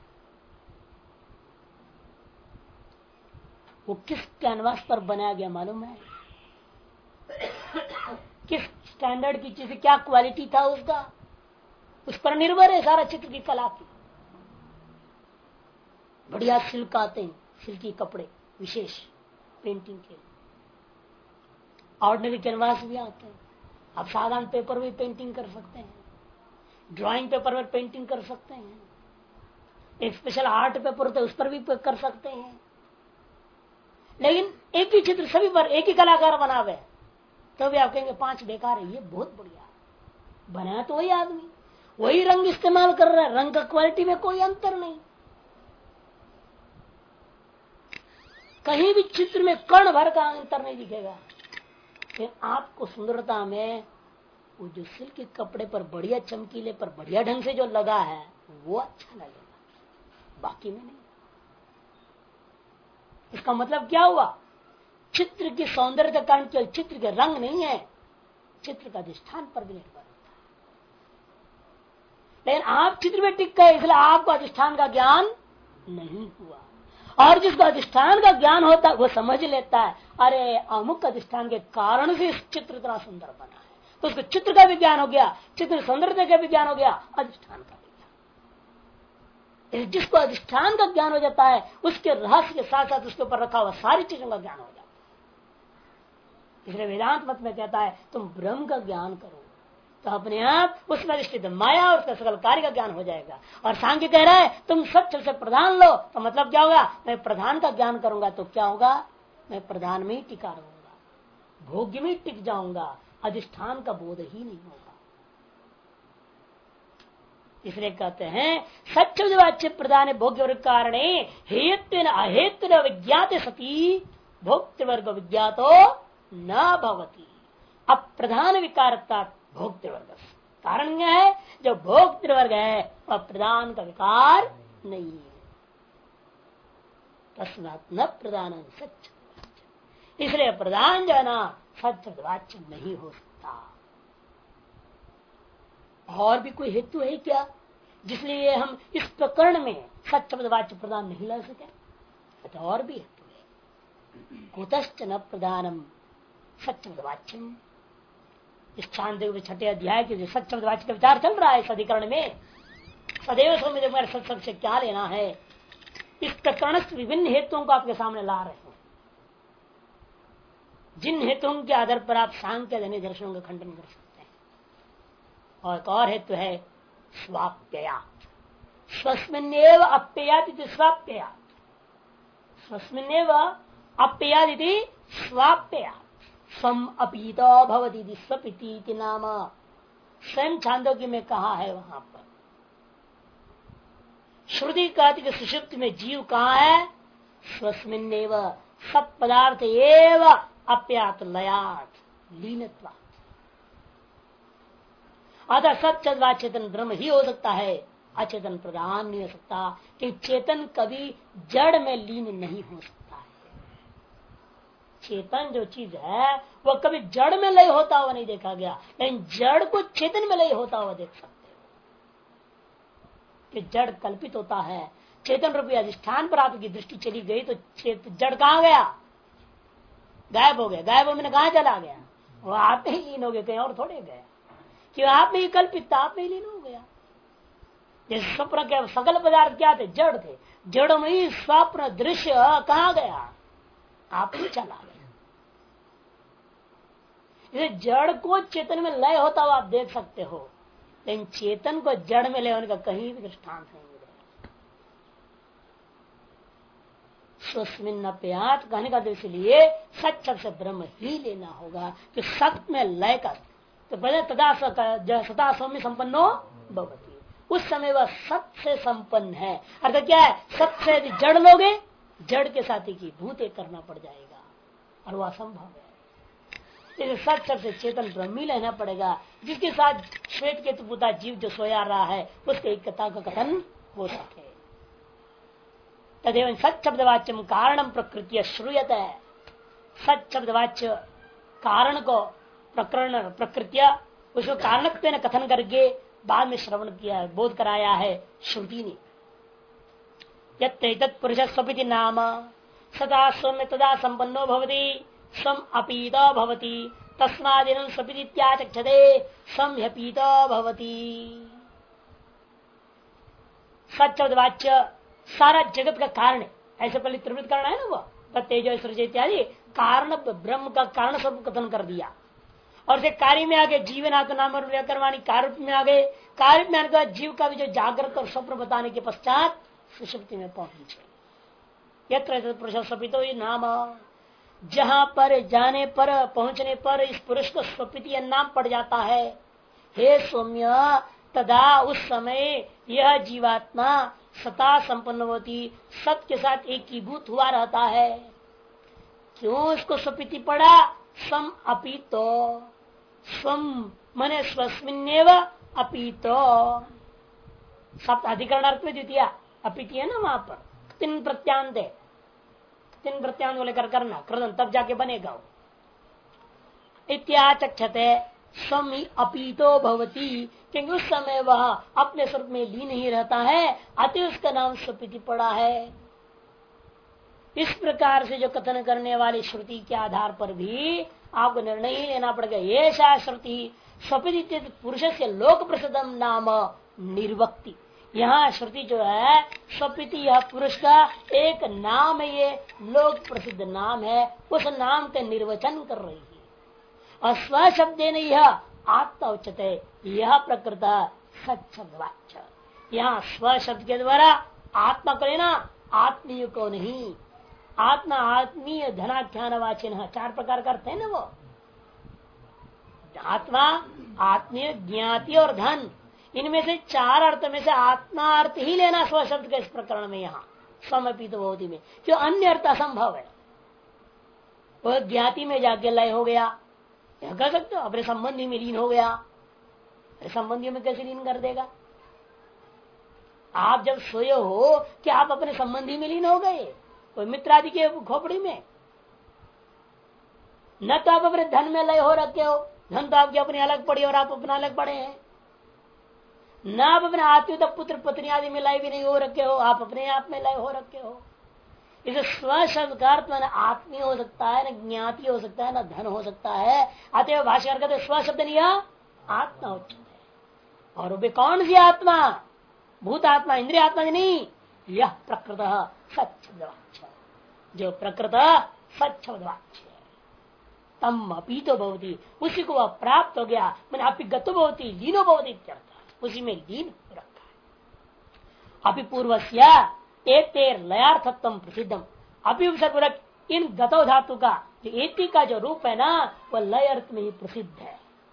वो किस कैनवास पर बनाया गया मालूम है? किस स्टैंडर्ड की चीज, क्या क्वालिटी था उसका, उस पर निर्भर है सारा चित्र की कला की। बढ़िया सिल्क आते हैं, सिल्की कपड़े विशेष पेंटिंग के, ऑर्डिनरी कैनवास भी आते हैं। आप साधारण पेपर में पेंटिंग कर सकते हैं, ड्राइंग पेपर पर पेंटिंग कर सकते हैं, एक स्पेशल आर्ट पेपर होता है उस पर भी कर सकते हैं। लेकिन एक ही चित्र सभी पर एक ही कलाकार बनावे तो भी आप कहेंगे 5 बेकार है, ये बहुत बढ़िया बनाया तो वही आदमी, वही रंग इस्तेमाल कर रहा है, रंग का क्वालिटी में कोई अंतर नहीं। कहीं भी चित्र में कण भर का अंतर नहीं दिखेगा। फिर आपको सुंदरता में वो जो सिल्क के कपड़े पर बढ़िया चमकीले पर बढ़िया ढंग से जो लगा है वो अच्छा लगेगा, बाकी में नहीं। इसका मतलब क्या हुआ? चित्र की सौंदर्य का कारण केवल चित्र के रंग नहीं है, चित्र का अधिष्ठान पर भी निर्भर होता है। लेकिन आप चित्र में टिक गए, इसलिए आपको अधिष्ठान का ज्ञान नहीं हुआ। और जिसको अधिष्ठान का ज्ञान होता है वो समझ लेता है, अरे अमुक अधिष्ठान के कारण से इस चित्र इतना सुंदर बना है, तो उसको चित्र का भी ज्ञान हो गया, चित्र सौंदर्य का भी ज्ञान हो गया, अधिष्ठान का भी ज्ञान। जिसको अधिष्ठान का ज्ञान हो जाता है उसके रहस्य के साथ साथ उसके ऊपर रखा हुआ सारी चीजों का ज्ञान हो जाता है। इसलिए वेदांत मत में कहता है तुम ब्रह्म का ज्ञान करो तो अपने आप उसमें अधिष्ठित माया और उसका सकल कार्य का ज्ञान हो जाएगा। और सांख्य कह रहा है तुम सब चल से प्रधान लो, तो मतलब क्या होगा? मैं प्रधान का ज्ञान करूंगा तो क्या होगा? मैं प्रधान में ही टिका रहूंगा, भोग्य में टिक जाऊंगा, अधिष्ठान का बोध ही नहीं होगा। इसलिए कहते हैं सच्च वाच्य प्रधान भोग्य कारण हेतु अहेतु विज्ञात सती भोक्तृवर्ग विज्ञातो न भवती। अब प्रधान विकारता भोक्तृवर्ग, कारण क्या है, जो भोक्तृवर्ग है वह प्रधान का विकार नहीं है। तस्मात् न प्रधान सच, इसलिए प्रधान जो है ना सच वाच्य नहीं हो सकता। और भी कोई हेतु है क्या जिसलिए हम इस प्रकरण में सच वाच्य प्रदान नहीं ला सके? तो और भी हेतु है। कुतश्च न प्रधानम सच वाच्यम, इस छांदोग्य छठे अध्याय के जो सच वाच्य का विचार चल रहा है इस अधिकरण में, सदैव सौम्य सत्संग से क्या लेना है, इस प्रकरण से विभिन्न हेतुओं को आपके सामने ला रहे हैं, जिन हेतुओं के आधार पर आप सांख्य जन्य दर्शनों का खंडन कर सकते हैं। और एक और हेतु है स्वाप्ययात, स्वस्मिन्नेव अप्ययात इति स्वाप्ययात, स्वस्मिन्नेव अप्ययात इति स्वाप्ययात, स्वम अपीतो भवति स्वपिति नाम, स्वयं छांदोग्य में कहा है। वहां पर श्रुति कहती कि सुषुप्ति में जीव कहाँ है, स्वस्मिन्नेव, सब पदार्थ एव अप्यात लयात लीनत्वात्, अतः सच्चेतन चेतन ब्रह्म ही हो सकता है, अचेतन प्रधान नहीं हो सकता, कि चेतन कभी जड़ में लीन नहीं हो सकता है। चेतन जो चीज है वह कभी जड़ में लय होता हुआ नहीं देखा गया, लेकिन जड़ को चेतन में लय होता हुआ देख सकते हो कि जड़ कल्पित होता है। चेतन रूपी अधिष्ठान पर आपकी दृष्टि चली गई तो जड़ कहाँ गया, गायब हो गया। गायब हो मैंने कहा चला गया, वो आप में ही लीन हो गया, कहीं और थोड़े गया, कि आप में ही कल्पित था, आप में ही लीन हो गया। जैसे स्वप्न के सकल पदार्थ क्या थे, जड़ थे, जड़ में ही स्वप्न दृश्य कहाँ गया, आप ही चला गया। इसे जड़ को चेतन में लय होता हुआ आप देख सकते हो, लेकिन चेतन को जड़ में लय होने का कहीं भी दृष्टांत नहीं मिलेगा। स्वस्मिन् अप्यात कहने का इसलिए सच शब्द से ब्रह्म ही लेना होगा कि सत में लय का, तो पहले सदा सौम्य संपन्नो भवति, उस समय वह सत से संपन्न है। अर्थात क्या है, सत से यदि जड़ लोगे, जड़ के साथ ही भूते करना पड़ जाएगा और वह असंभव है। सच शब्द से चेतन ब्रह्मी लेना पड़ेगा, जिसके साथ श्वेत केतुपुता जीव जो सोया रहा है उसके एकता का कथन हो सके। तदेव सच शब्द वाच्यम कारणम प्रकृति श्रूयत है, सच शब्द वाच्य कारण को प्रकरण प्रकृतिया उसको कारणत्व ने कथन करके बाद में श्रवण किया, बोध कराया है श्रुति ने। यत् पुरुष स्वपिति नाम सदा स्वम तदा संपन्नो भवति स्वम अपीतो भवति तस्मादिनं स्वपिति इत्याचक्षते स्वम ह्यपीतो भवति। सच शब्द वाच्य सारा जगत का कारण है, ऐसे पहले त्रिवृत कारण है ना, वो तेजो सृज इत्यादि कारण ब्रह्म का कारण स्वरूप कथन कर दिया। और से कार्य में आगे जीवन आत्म नाम और व्याकरवाणी कार्य में आ गए, कार्य में आने के बाद जीव का भी जो जागृत और स्वप्न बताने के पश्चात सुषुप्ति में पहुंचे। यत्र पुरुष स्वपितो नाम, जहां पर जाने पर पहुंचने पर इस पुरुष को स्वपिति नाम पड़ जाता है। हे सौम्य, तदा उस समय यह जीवात्मा सता संपन्न होती, सत के साथ एकीभूत हुआ रहता है। क्यों उसको स्वपिति पड़ा, स्वम अपीतो, स्वम मने स्वस्मिन्नेव अपीतो, सप्त अधिकरण अर्थ में द्वितीय अपीति है ना, वहां पर तीन प्रत्यांत है, तीन प्रत्यांत लेकर करना कृदन तब जाके बनेगा वो। इत्याचक्षते स्वम ही अपीतो भवती, क्योंकि उस समय वह अपने स्वरूप में लीन ही रहता है, अति उसका नाम स्वपिति पड़ा है। इस प्रकार से जो कथन करने वाली श्रुति के आधार पर भी आपको निर्णय ही लेना पड़ेगा। ये श्रुति स्वपिति पुरुष से लोक प्रसिद्धम नाम निर्वक्ति, यहाँ श्रुति जो है स्वपिति यह पुरुष का एक नाम है, ये लोक प्रसिद्ध नाम है, उस नाम का निर्वचन कर रही है। और स्व शब्द यह आत्मा उच्चते, यह प्रकृत सच्चवाच्य, यहाँ स्व शब्द के द्वारा आत्मा को लेना, आत्मीय को नहीं। आत्मा आत्मीय धनाख्यान वाचिन, चार प्रकार का अर्थ है ना वो, आत्मा आत्मीय ज्ञाति और धन, इनमें से चार अर्थ में से आत्मा अर्थ ही लेना स्व शब्द के इस प्रकरण में, यहाँ समर्पित भवति में, जो अन्य अर्थ असंभव है। वह ज्ञाति में जाके लय हो गया, यह कह सकते हो अपने संबंधी में लीन हो गया। संबंधियों में कैसे लीन कर देगा? आप जब सोए हो कि आप अपने संबंधी में लीन हो गए, कोई मित्र आदि के खोपड़ी में? न तो आप अपने धन में लय हो रखे हो, धन तो आपकी अपनी अलग पड़ी और आप अपना अलग पड़े हैं। न आप अपने आत्मीय पुत्र पत्नी आदि में लय भी नहीं हो रखे हो, आप अपने आप में लय हो रखे हो। इसे स्व शब्द का अर्थ न आत्मीय हो सकता है, न ज्ञाति हो सकता है, न धन हो सकता है। अतएव भाष्यकार कहते स्व शब्द नहीं, आत्मा उच्चते है। और वे कौन सी आत्मा? भूत आत्मा, इंद्रिय आत्मा नहीं, यह प्रकृत सच्चवाच्य, जो प्रकृत सच्चवाच्य तम अपी तो भवती, उसी को वह प्राप्त हो गया। मैंने अपी गतो भवती लीनो भवती, उसी में लीन हो रखा है। अभी पूर्वस्या एतेर लयार्थत्वम प्रसिद्धम, अभी पूर्वक इन गतो धातु का जो एति का जो रूप है ना, वह लय अर्थ में ही प्रसिद्ध है।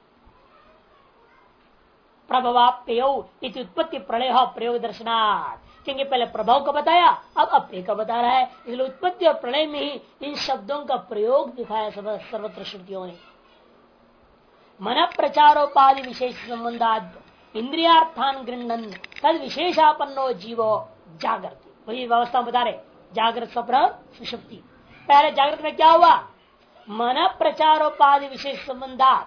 प्रभवाप्य उत्पत्ति प्रलय प्रयोग दर्शनार्थ, क्योंकि पहले प्रभाव को बताया, अब अप्य का बता रहा है, इसलिए उत्पत्ति और प्रलय में ही इन शब्दों का प्रयोग दिखाया सर्वत्र श्रुतियों ने। मन प्रचारोपाधि विशेष संबंधाद इंद्रियार्थान गृहण तद विशेषापन्नो जीवो जागृति, वही व्यवस्था बता रहे, जागृत स्वप्न सुषुप्ति। पहले जागृत में क्या हुआ? मन प्रचारोपाधि विशेष संबंधात,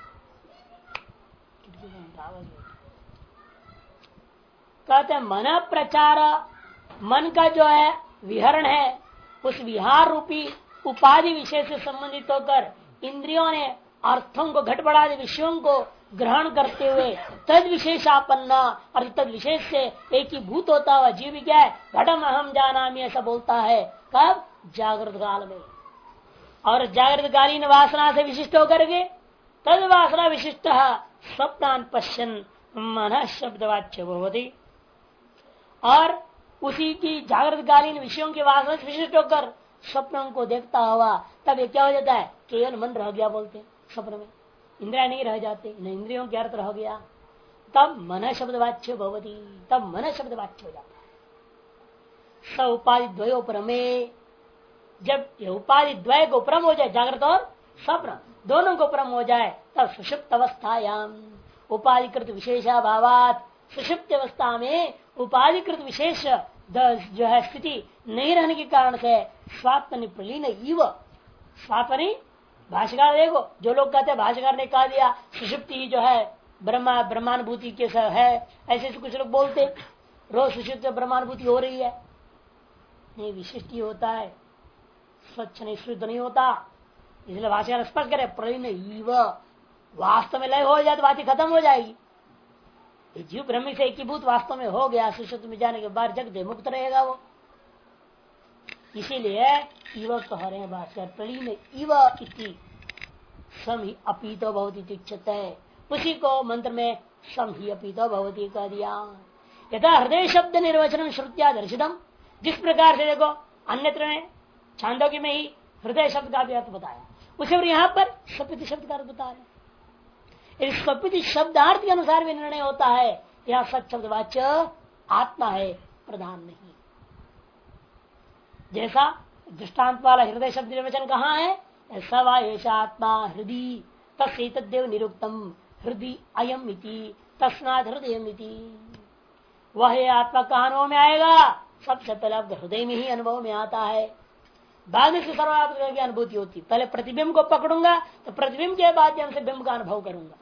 कहते मन प्रचार, मन का जो है विहरण है, उस विहार रूपी उपाधि विषय से संबंधित होकर इंद्रियों ने अर्थों को, घटबड़ादि विषयों को ग्रहण करते हुए तद विशेषापन्ना, और तद विशेष से एक ही भूत होता हुआ जीव क्या है? घटम अहम जानामि, ऐसा बोलता है। कब? जागृत काल में। और जागृत कालीन वासना से विशिष्ट होकर के तद वासना विशिष्ट स्वप्नान पश्यन मन शब्दवाच्य भवति, और उसी की जागृत कालीन विषयों की वासना से विशिष्ट होकर स्वप्नों को देखता हुआ, तब ये क्या हो जाता है? केवल मन रह गया बोलते हैं स्वप्न में, इंद्रिया नहीं रह जाते, न इंद्रियों के अर्थ रह गया, तब मन शब्दवाच्य भवति, तब मन शब्दवाच्य हो जाता है। स उपाधि द्वयोपरमे, जब ये उपाधि द्वय को उपरम हो जाए, जागृत और स्वप्न दोनों को उपरम हो जाए, तब सुषुप्त अवस्थायाम उपाधिकृत विशेषाभावात, सुषुप्त अवस्था में उपाधिकृत विशेष जो है स्थिति नहीं रहने के कारण से स्वात्मनि प्रलीन इव, स्वात्मनि, भाष्यकार देखो, जो लोग कहते हैं भाष्यकार ने कहा दिया सुषुप्ति जो है ब्रह्मानुभूति के है, ऐसे कुछ लोग बोलते रोज सुषुप्त ब्रह्मानुभूति हो रही है, नहीं, विशिष्ट ही होता है, स्वच्छ नहीं, शुद्ध नहीं होता। इसलिए भाष्यकार स्पष्ट करे प्रलीन इव, वास्तव में लय हो जाए तो बात ही खत्म हो जाएगी। जीव ब्रह्म से एकीभूत वास्तव में हो गया, सुषुप्त में जाने के बाद जग दे मुक्त रहेगा वो। इसीलिए इव कह रहे हैं भास्कर, प्रलीन इव इति सम ही अपीतो भवति उच्यते, उसी को मंत्र में सम ही अपीतो भवति कह दिया। यथा हृदय शब्द निर्वचन श्रुत्या दर्शितम, जिस प्रकार से देखो अन्यत्र ने छांदोग्य में ही हृदय शब्द का भी अर्थ बताया, उसे और यहाँ पर सपिति शब्द का अर्थ बता रहे। इस सपिति शब्दार्थ के अनुसार भी निर्णय होता है, यह सच शब्द वाच्य आत्मा है, प्रधान नहीं। जैसा दृष्टांत वाला हृदय शब्द निर्वचन कहाँ है? सवा एषा आत्मा हृदय तस्देव निरुक्तम हृदय अयम इति तस्मात् हृदयम इति। वह आत्मा का अनुभव में आएगा, सबसे पहले आपके हृदय में ही अनुभव में आता है, बाद में सर्वात्मा की अनुभूति होती। पहले प्रतिबिंब को पकड़ूंगा तो प्रतिबिंब के माध्यम से बिंब का अनुभव करूंगा,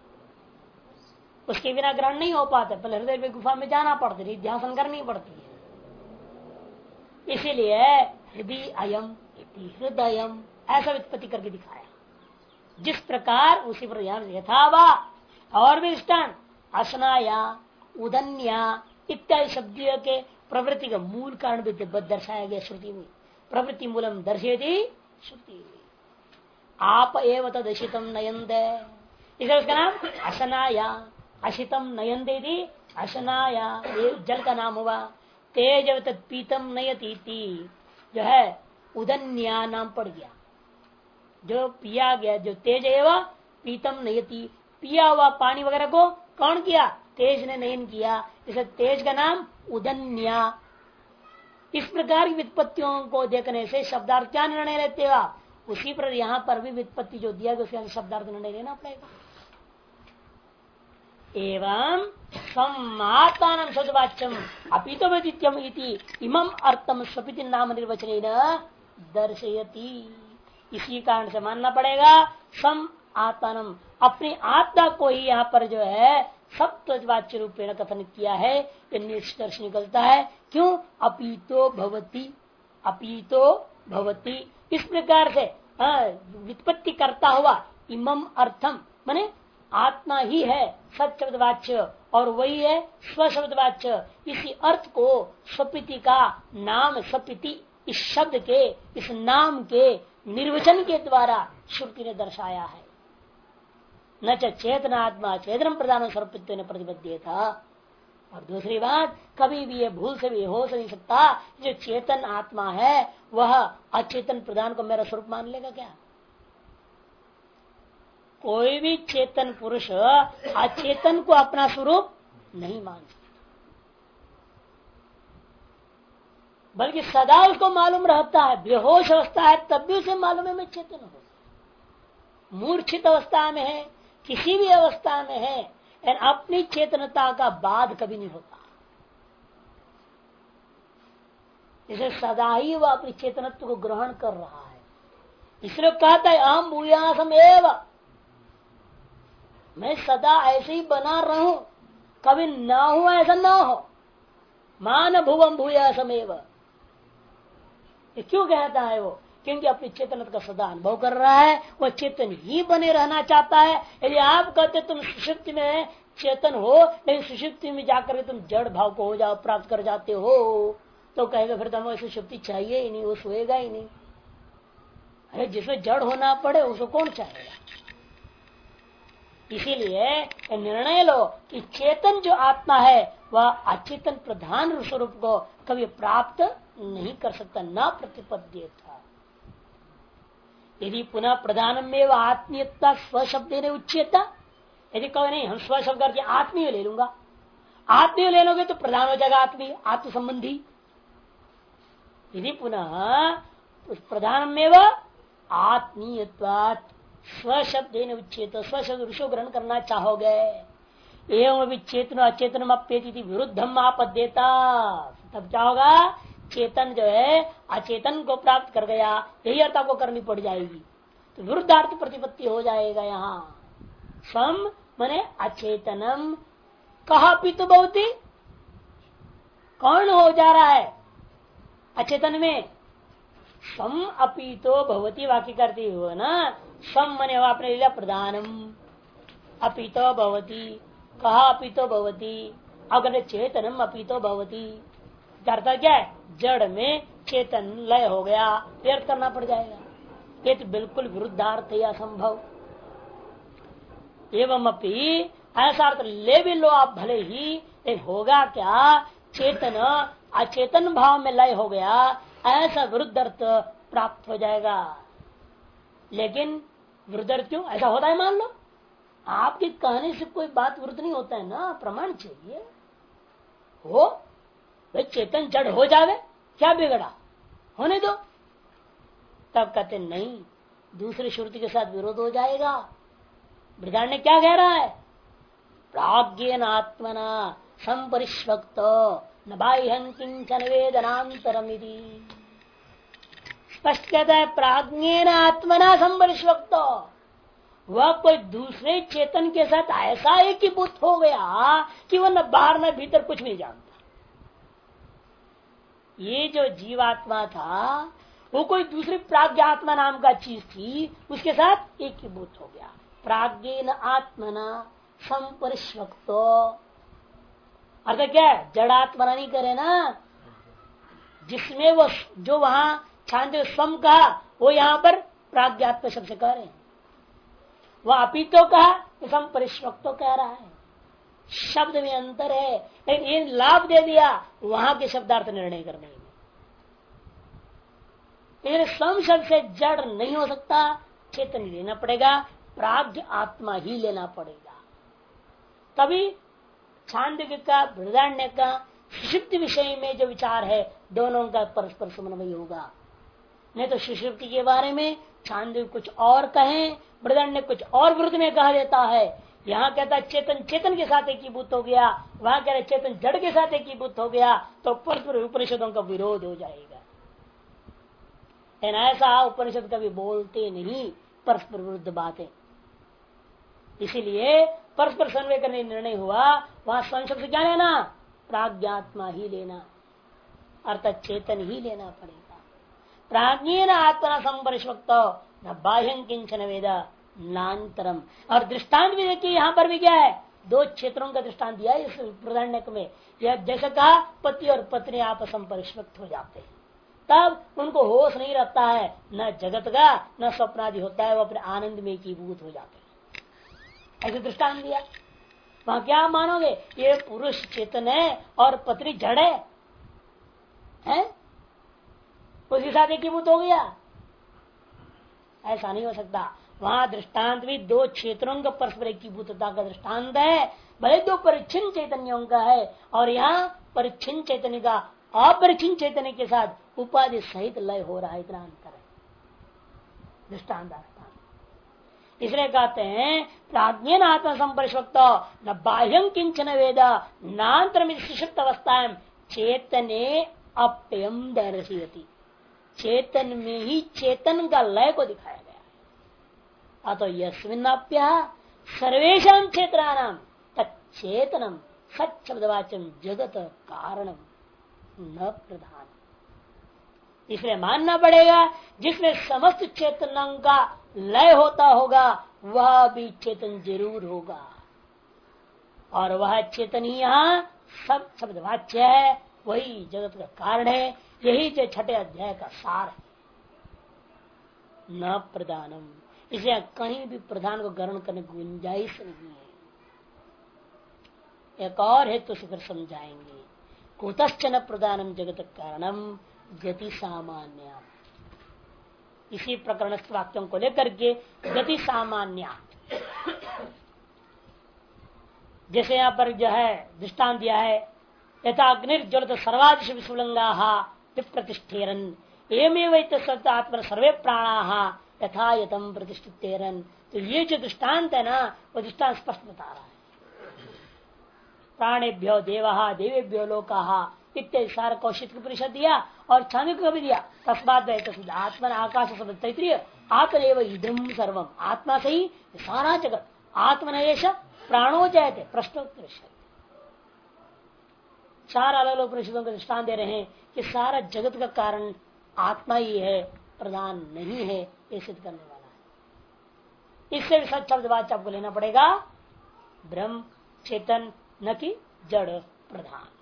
उसके बिना ग्रहण नहीं हो पाता, पहले हृदय में गुफा में जाना पड़ता है, ध्यान करनी पड़ती है। इसीलिए हृदय अयम हृदयम ऐसा व्युत्पत्ति करके दिखाया, जिस प्रकार उसी पर यथावा और भी दृष्टान असनाया उदन्या इत्यादि शब्दों के प्रवृत्ति का मूल कारण भी दर्शाया गया श्रुति में। प्रवृत्ति मूलम दर्शेती श्रुति, आप एव तदशितम नयंदे, इसे उसका नाम असनाया, अशितम नयंदे थी, असनाया जल का नाम हुआ। तेज तत्पीतम नयती, जो है उदन्या नाम पड़ गया, जो पिया गया, जो तेज एवं पीतम नयती, पिया हुआ पानी वगैरह को कौन किया? तेज ने नयन किया, इसे तेज का नाम उदन्या। इस प्रकार की व्युत्पत्तियों को देखने से शब्दार्थ क्या निर्णय लेते हो? उसी पर यहाँ पर भी व्युत्पत्ति जो दिया गया उसके शब्दार्थ निर्णय लेना पड़ेगा। एवं सम्मातान शब्दवाच्यम अपितो व्यतीत्यम इति इमम अर्थम स्वपिति नाम निर्वचन दर्शयति। इसी कारण से मानना पड़ेगा सम आत्मानम अपनी आत्मा को ही यहाँ पर जो है सप्तवाच्य रूपेण कथन किया है। ये निष्कर्ष निकलता है। क्यों? अपीतो भवती, अपीतो भवती इस प्रकार से व्युत्पत्ति करता हुआ इमम अर्थम माने आत्मा ही है सत्शब्दवाच्य और वही है स्वशब्दवाच्य। इसी अर्थ को स्वपिति का नाम स्वपिति इस शब्द के इस नाम के निर्वचन के द्वारा श्रुति ने दर्शाया है। न चेतनात्मा चेतन प्रधान सर्वपित्व ने प्रतिबद्ध था। और दूसरी बात, कभी भी ये भूल से भी हो नहीं सकता जो चेतन आत्मा है वह अचेतन प्रधान को मेरा स्वरूप मान लेगा क्या? कोई भी चेतन पुरुष अचेतन को अपना स्वरूप नहीं मान सकता, बल्कि सदा उसको मालूम रहता है। बेहोश अवस्था है तब भी उसे मालूम है मैं चेतन हूं। मूर्छित अवस्था में है, किसी भी अवस्था में है, अपनी चेतनता का बाध कभी नहीं होता। इसे सदा ही वह अपनी चेतनत्व को ग्रहण कर रहा है। इसलिए कहता है अहम भूयासम एव, मैं सदा ऐसे ही बना रहूं, कभी ना हो ऐसा ना हो। मान भुवम भूयासम एव, क्यों कहता है वो? क्योंकि अपनी चेतन का सदा अनुभव कर रहा है, वह चेतन ही बने रहना चाहता है। यदि आप कहते तुम सुषुप्ति में चेतन हो लेकिन सुषुप्ति में जाकर तुम जड़ भाव को हो जाओ प्राप्त कर जाते हो, तो कहेगा फिर तो हमें सुषुप्ति चाहिए ही नहीं, वो सोएगा ही नहीं। अरे जिसमें जड़ होना पड़े उसको कौन चाहेगा? इसीलिए निर्णय लो कि चेतन जो आत्मा है वह अचेतन प्रधान स्वरूप को कभी प्राप्त नहीं कर सकता, न प्रतिपद्य था। यदि पुनः प्रधान में वह आत्मीयता स्वशब्द ने उच्चता, यदि कहो नहीं हम स्वशब्द करके आत्मीय ले लूंगा, आत्मीय ले लोगे तो प्रधान हो जाएगा आत्मीय आत्म संबंधी। यदि पुनः प्रधान में वह आत्मीयत्वात् स्वशब्द ने उच्चेत, स्वशब्द ऋषो ग्रहण करना चाहोगे, एवं भी चेतन अचेतन अप्येति विरुद्धम आपदेता, तब क्या होगा? चेतन जो है अचेतन को प्राप्त कर गया, यही अर्थ आपको करनी पड़ जाएगी, तो विरुद्धार्थ प्रतिपत्ति हो जाएगा। यहाँ सम मने अचेतनम कहा पितु बहुती, कौन हो जा रहा है अचेतन में? सम अपीतो भवती वाक्य करती हो ना। सम मने आपने लिया प्रधानम, अपीतो भवती, कहा अपीतो भवती, अगर चेतनम अपीतो भवती, करता क्या है? जड़ में चेतन लय हो गया, व्यर्थ करना पड़ जाएगा। ये तो बिल्कुल विरुद्धार्थ है, असंभव। एवं अपी ऐसा अर्थ ले भी लो आप भले ही, लेकिन होगा क्या? चेतन अचेतन भाव में लय हो गया, ऐसा विरुद्ध अर्थ प्राप्त हो जाएगा। लेकिन विरुद्ध अर्थ क्यों ऐसा होता है? मान लो आपके कहने से कोई बात विरुद्ध नहीं होता है ना, प्रमाण चाहिए हो। भाई चेतन जड़ हो जावे, क्या बिगड़ा, होने दो। तब कहते नहीं, दूसरी श्रुति के साथ विरोध हो जाएगा। बृहदारण्य ने क्या कह रहा है? प्राज्ञेन आत्मना संपरिष्वक्त न बाह्यं किंचन वेदनांतरमिति। स्पष्ट कहता है प्राज्ञेन आत्मना संपरिष्वक्त, वह कोई दूसरे चेतन के साथ ऐसा एकीभूत हो गया कि वह न बाहर न भीतर कुछ नहीं जानता। ये जो जीवात्मा था वो कोई दूसरी प्राज्ञात्मा नाम का चीज थी, उसके साथ एकीभूत हो गया। प्राज्ञेन आत्मना संपरिष्वक्तो, अर्थ क्या है? जड़ात्मना नहीं करे ना, जिसमें वो जो वहां छांदे स्वम कहा वो यहाँ पर प्राज्ञात्म शब्द से कह रहे हैं। वह अपीतो कहा, संपरिष्वक्तो कह रहा है। शब्द में अंतर है, लेकिन ये लाभ दे दिया वहां के शब्दार्थ निर्णय करने में। लेकिन सम शब्द से जड़ नहीं हो सकता, चेतन लेना पड़ेगा, प्राज्ञ आत्मा ही लेना पड़ेगा। तभी छांदोग्य का बृहदारण्य का सुषुप्ति विषय में जो विचार है दोनों का परस्पर समन्वय होगा। नहीं तो सुषुप्ति के बारे में छांदोग्य कुछ और कहें, बृहदारण्यक कुछ और विरुद्ध में कह देता है। यहाँ कहता है चेतन चेतन के साथ एकीभूत हो गया, वहां कह रहे चेतन जड़ के साथ एकीभूत हो गया, तो परस्पर उपनिषदों का विरोध हो जाएगा। ऐसा उपनिषद कभी बोलते नहीं, परस्पर विरुद्ध बातें। इसीलिए परस्पर संवेय करने निर्णय हुआ, वहां संशब्द क्या लेना, प्राज्ञात्मा ही लेना, अर्थात चेतन ही लेना पड़ेगा। प्राज्ञेन आत्मा संपरिष्वक्त न बाह्यं किंचन वेद नान्तरम। और दृष्टांत भी देखिए, यहाँ पर भी क्या है, दो क्षेत्रों का दृष्टांत दिया है इस बृहदारण्यक में। यह जैसे कहा पति और पत्नी आपस में परिष्वक्त हो जाते हैं, तब उनको होश नहीं रहता है, न जगत का न स्वप्नादि होता है, वो अपने आनंद में एकीभूत हो जाते हैं। ऐसे दृष्टांत दिया। वहां क्या मानोगे, ये पुरुष चेतन है और पत्नी जड़ है? उसके साथ एकीभूत हो गया? ऐसा नहीं हो सकता। वहां दृष्टांत भी दो क्षेत्रों का परस्पर एकीभूतता का दृष्टांत है, भले दो परिच्छिन्न चैतन्यों का है, और यहाँ परिच्छिन्न चैतन्य का अपरिच्छिन्न चैतन्य के साथ उपाधि सहित लय हो रहा है, इतना अंतर है दृष्टांत। इसलिए कहते हैं प्राज्ञेन आत्मा संपरिष्वक्त न बाह्यं किंचन वेद नान्तरम सुषुप्त अवस्थाएं चेतने अप्ययम दर्शयति। चेतन में ही चेतन का लय को दिखाया गया। अतो यस्मिन्नाप्य सर्वेषां क्षेत्राणां तच्चेतनम सच्चब्दवाच्यम जगत कारणम न प्रधान। इसलिए मानना पड़ेगा जिसमें समस्त चेतनों का लय होता होगा वह भी चेतन जरूर होगा, और वह चेतन ही यहाँ सब शब्दवाच्य है, वही जगत का कारण है। यही जो छठे अध्याय का सार है। न प्रधानम, इसलिए कहीं भी प्रधान को ग्रहण करने की गुंजाइश नहीं है। एक और है तो फिर समझाएंगे। कुतश्चन प्रधानम जगत कारणम गति सामान्य। इसी प्रकरण वाक्यों को लेकर के गति सामान्य, जैसे यहाँ पर जो है दृष्टांत दिया है, यथा अग्निर्ज्वलत सर्वादिश विस्फुलिंगा प्रतिष्ठेरन एवमेव आत्मा सर्वे प्राणा यथा यतम प्रतिष्ठितेरन। तो ये जो दृष्टांत है ना, वो दृष्टांत स्पष्ट बता रहा है। प्राणेभ्यो देवहा देवेभ्यो लोकाहा इत्यादि सारा कौशिक परिषद दिया, और छांदोग्य को भी दिया। तस्मात् आत्मा आकाश शब्द तैत्रीय आत्मनेव इदम सर्वम, आत्मा से ही सारा जगत, आत्मनयेश प्राणो जयते प्रश्नोत्तर। चार अलग अलग परिषदों का दृष्टान दे रहे हैं कि सारा जगत का कारण आत्मा ही है, प्रधान नहीं है, ये सिद्ध करने वाला है। इससे भी सच शब्द वाच्य आपको लेना पड़ेगा, ब्रह्म चेतन न कि जड़ प्रधान।